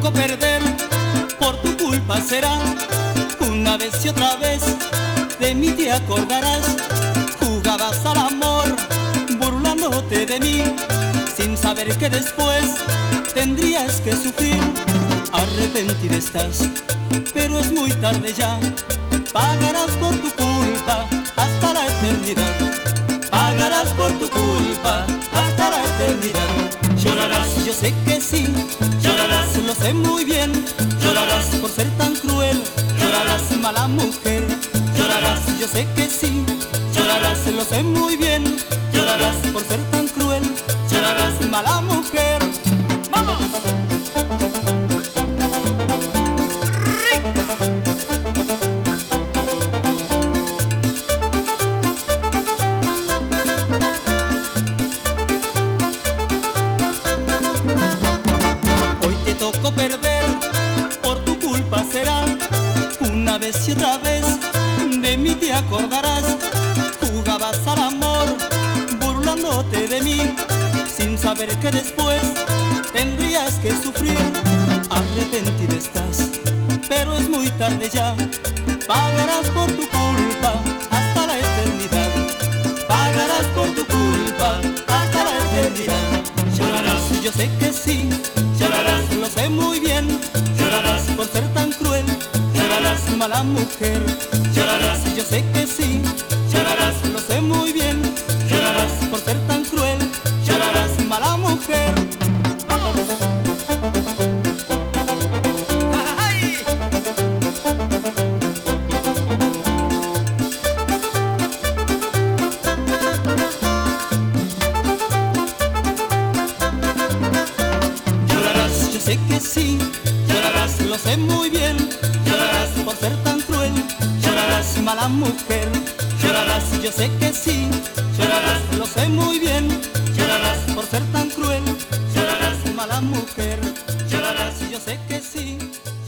tocó perder, por tu culpa será. Una vez y otra vez de mí te acordarás. Jugabas al amor, burlándote de mí, sin saber que después tendrías que sufrir. Arrepentida estás, pero es muy tarde ya. Pagarás por tu culpa hasta la eternidad. Pagarás por tu culpa hasta la eternidad. Llorarás, yo sé que sí, llorarás, lo sé muy bien. Llorarás por ser tan cruel, llorarás, mala mujer. Llorarás, yo sé que sí, llorarás, lo sé muy bien. Llorarás por ser tan cruel, llorarás, mala mujer. ¡Vamos! Tocó perder, por tu culpa será. Una vez y otra vez de mí te acordarás. Jugabas al amor, burlándote de mí, sin saber que después tendrías que sufrir. Arrepentida estás, pero es muy tarde ya. Pagarás por tu culpa hasta la eternidad. Pagarás por tu culpa hasta la eternidad. Llorarás, yo sé que sí, llorarás, lo sé muy bien. Llorarás por ser tan cruel, llorarás, mala mujer. Llorarás, yo sé que sí, llorarás, lo sé muy bien. Llorarás por ser tan cruel, llorarás, mala mujer. Sé que sí, llorarás, lo sé muy bien. Llorarás por ser tan cruel, llorarás, mala mujer. Llorarás, yo sé que sí, llorarás, lo sé muy bien. Llorarás por ser tan cruel, llorarás, mala mujer. Llorarás, yo sé que sí.